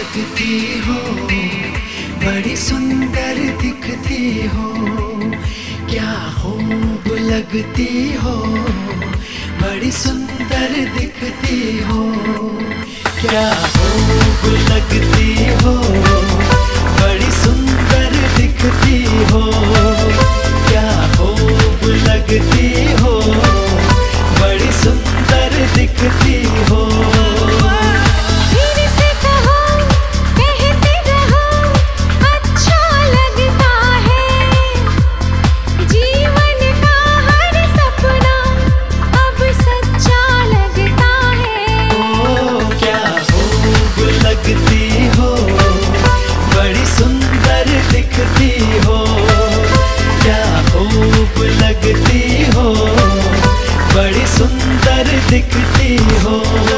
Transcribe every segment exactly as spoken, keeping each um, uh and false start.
लगती हो, बड़ी सुंदर दिखती हो, क्या खूब लगती हो, बड़ी सुंदर दिखती हो, क्या खूब लगती हो, बड़ी सुंदर दिखती हो, क्या खूब लगती हो, बड़ी सुंदर दिखती हो। दिखती हो।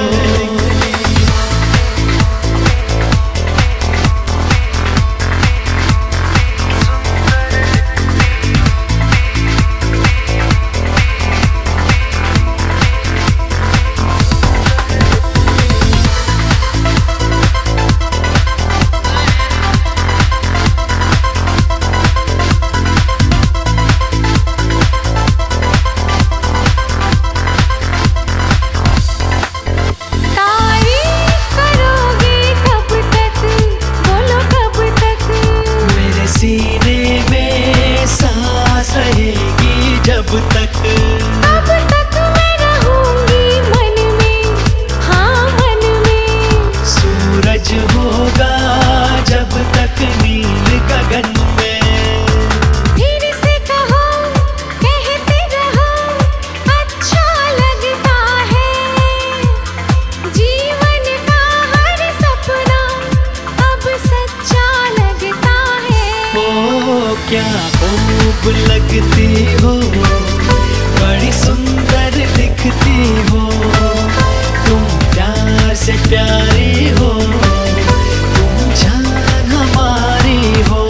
जब तक तब तक मैं रहूंगी मन में, हाँ मन में। सूरज होगा जब तक नील गगन में। फिर से कहो, कहते रहो, अच्छा लगता है। जीवन का हर सपना अब सच्चा लगता है। ओ क्या खूब लगती हो, बड़ी सुंदर दिखती हो, तुम प्यार से प्यारी हो, तुम जान हमारी हो।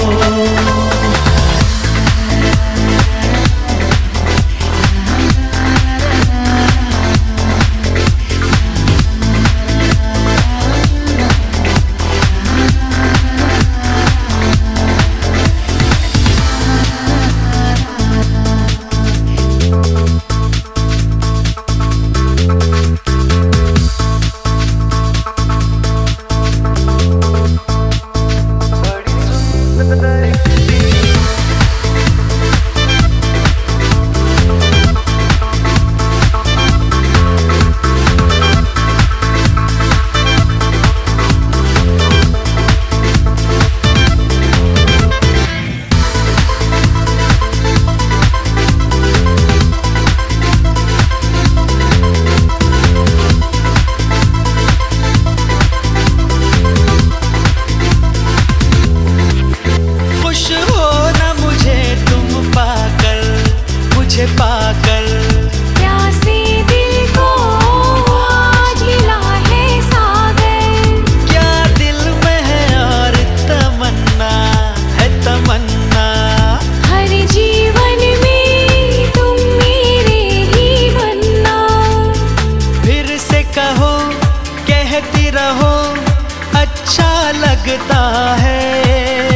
पाकर प्यासे दिल को आज मिला है सागर। क्या दिल में है और तमन्ना है तमन्ना। हर जीवन में तुम मेरे ही बनना। फिर से कहो, कहती रहो, अच्छा लगता है।